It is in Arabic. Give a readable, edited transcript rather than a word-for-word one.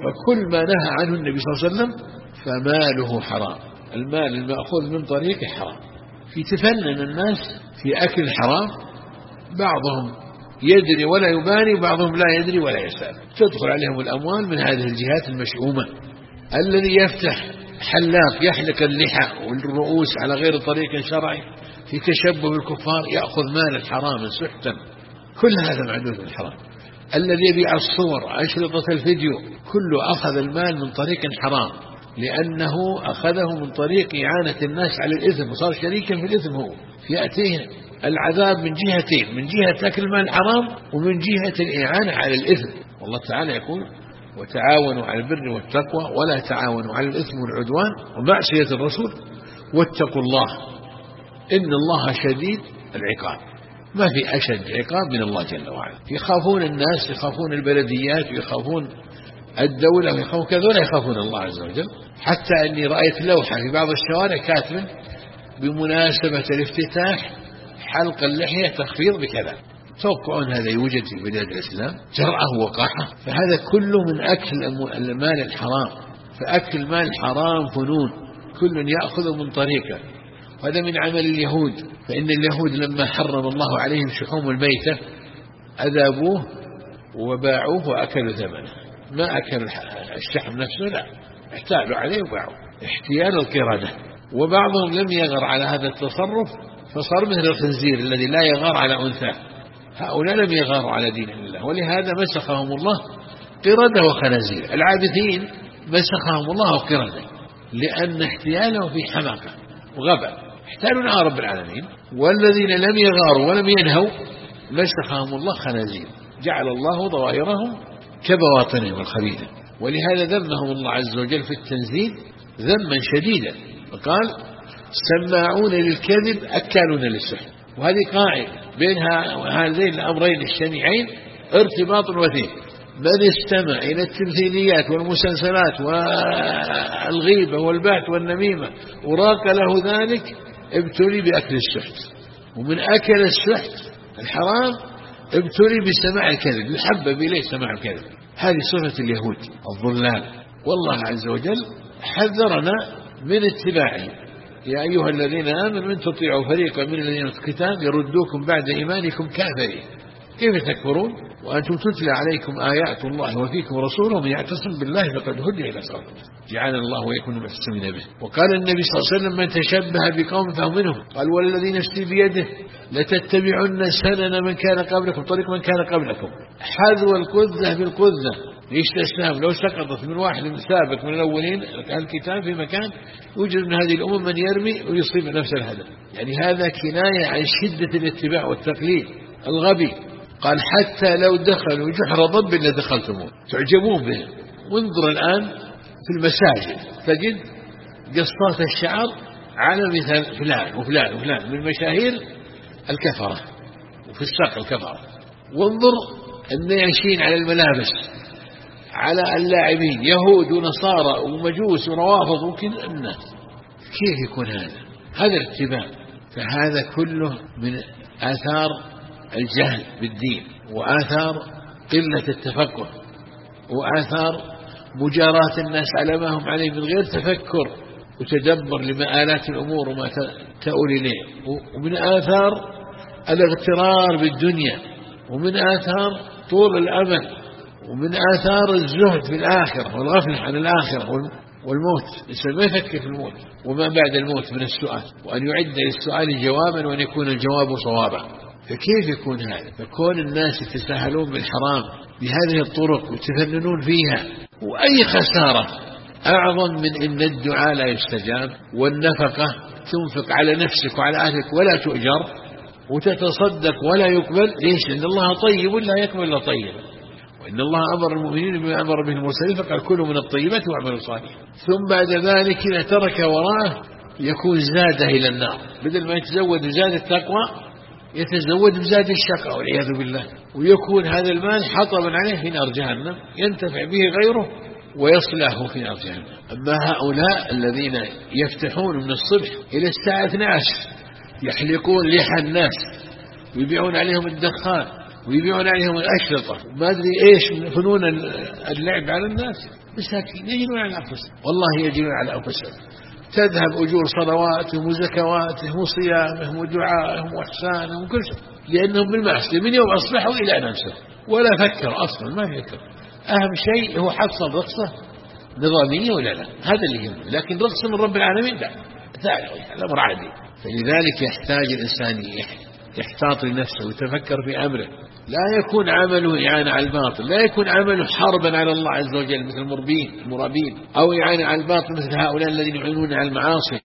فكل ما نهى عنه النبي صلى الله عليه وسلم فماله حرام. المال المأخوذ من طريق حرام. في تفنن الناس في أكل الحرام، بعضهم يدري ولا يبالي، وبعضهم لا يدري ولا يسأل، تدخل عليهم الأموال من هذه الجهات المشؤومة. الذي يفتح حلاق يحلق اللحى والرؤوس على غير طريق شرعي في تشبه بالكفار يأخذ مال الحرام سحتا، كل هذا معدود الحرام. الذي يبيع الصور أشرطة الفيديو كله أخذ المال من طريق حرام، لأنه أخذه من طريق إعانة الناس على الإثم وصار شريكا في الإثم. هو يأتيه العذاب من جهتين، من جهة أكل المال الحرام ومن جهة الإعانة على الإثم. والله تعالى يقول وتعاونوا على البر والتقوى ولا تعاونوا على الإثم والعدوان ومعصية الرسول واتقوا الله إن الله شديد العقاب. ما في أشد عقاب من الله جل وعلا. يخافون الناس، يخافون البلديات، يخافون الدولة، ويخافون كذا ولا يخافون الله عز وجل. حتى أني رأيت لوحة في بعض الشوارع كاتبة بمناسبة الافتتاح حلق اللحية تخفيض بكذا. توقعون هذا يوجد في بلاد الإسلام؟ جرأة وقاحة. فهذا كله من أكل المال الحرام. فأكل المال الحرام فنون، كل يأخذ من طريقه. هذا من عمل اليهود. فإن اليهود لما حرم الله عليهم شحوم الميتة أذابوه وباعوه وأكلوا ثمنه. ما أكلوا الشحم نفسه، لا، احتالوا عليه وباعوه احتيال القردة. وبعضهم لم يغر على هذا التصرف فصار مثل الخنزير الذي لا يغار على أنثى. هؤلاء لم يغاروا على دين الله، ولهذا مسخهم الله قردة وخنازير. العابثين مسخهم الله قردة لأن احتيالهم في حماقة وغباء، احتالوا على رب العالمين. والذين لم يغاروا ولم ينهوا مسخهم الله خنازير، جعل الله ظواهرهم كبواطنهم الخبيثة. ولهذا ذمهم الله عز وجل في التنزيل ذما شديدا، فقال سماعون للكذب أكالون للسحت. وهذه قاعدة بين هذين الأمرين الشنيعين ارتباط وثيق. من استمع إلى التمثيليات والمسلسلات والغيبة والبعث والنميمة وراق له ذلك ابتلي بأكل السحت. ومن أكل السحت الحرام ابتلي بسماع الكذب، يحبب إليه سماع الكذب. هذه صفة اليهود الضلال. والله عز وجل حذرنا من اتباعهم. يا أيها الذين آمنوا إن تطيعوا فريقا من الذين أوتوا الكتاب يردوكم بعد إيمانكم كافرين. كيف تكفرون وأنتم تتلى عليكم آيات الله وفيكم رسوله من يعتصم بالله فقد هدي إلى صراط جعلنا الله ويكون المحسنين به. وقال النبي صلى الله عليه وسلم من تشبه بقوم فهو منهم. قال والذي نفسي بيده لتتبعن سنن من كان قبلكم، طريق من كان قبلكم، حذو القذة بالقذة. ليش الإسلام لو سقطت من واحد سابق من الأولين الكتاب في مكان يوجد من هذه الأمم من يرمي ويصيب نفس الهدف. يعني هذا كناية عن شدة الاتباع والتقليد الغبي. قال حتى لو دخلوا جحر ضب لدخلتموه، تعجبون به. وانظر الآن في المساجد تجد قصات الشعر على مثال فلان وفلان وفلان من مشاهير الكفرة وفي الساق الكفرة. وانظر النياشين على الملابس على اللاعبين يهود ونصارى ومجوس وروافض وكذا الناس. كيف يكون هذا الاتباع؟ فهذا كله من آثار الجهل بالدين وآثار قلة التفقه وآثار مجاراة الناس على ما هم عليه من غير تفكر وتدبر لمآلات الأمور وما تؤول إليه. ومن آثار الاغترار بالدنيا، ومن آثار طول الأمل، ومن آثار الزهد في الآخرة والغفلة عن الآخرة والموت. الإنسان ما يفكر في الموت وما بعد الموت من السؤال، وأن يعد للسؤال جوابا وأن يكون الجواب صوابا. فكيف يكون هذا؟ فكون الناس يتساهلون بالحرام بهذه الطرق ويتفننون فيها. وأي خسارة أعظم من إن الدعاء لا يستجاب والنفقة تنفق على نفسك وعلى أهلك ولا تؤجر وتتصدق ولا يقبل. ليش؟ لأن الله طيب لا يقبل إلا طيبا، وإن الله أمر المؤمنين بما أمر به المرسلين فقال كلوا من الطيبات واعملوا صالحا. ثم بعد ذلك إذا ترك وراءه يكون زاده إلى النار، بدل ما يتزود بزاد التقوى يتزود بزاد الشقاء والعياذ بالله، ويكون هذا المال حطبا عليه في نار جهنم ينتفع به غيره ويصلحه في نار جهنم. أما هؤلاء الذين يفتحون من الصبح إلى الساعة 12 يحلقون لحى الناس ويبيعون عليهم الدخان ويبيعون عليهم الأشرطة ما أدري إيش من فنون اللعب على الناس. مساكين يجنون على أنفسهم، والله يجنون على أنفسهم. تذهب أجور صلواتهم وزكواتهم وصيامهم ودعائهم وإحسانهم وكل شيء، لأنهم بالمعصية من يوم أصبحوا إلى أن أمسوا ولا فكر أصلا، ما فكر. أهم شيء هو حصل رقصة نظامية ولا لا، هذا اللي يهمه. لكن رقصة من رب العالمين لا، الأمر عادي. فلذلك يحتاج الإنسان يحتاط لنفسه ويتفكر في أمره، لا يكون عمله إعانة على الباطل، لا يكون عمله حربا على الله عز وجل مثل المرابين، أو إعانة على الباطل مثل هؤلاء الذين يعينون على المعاصي.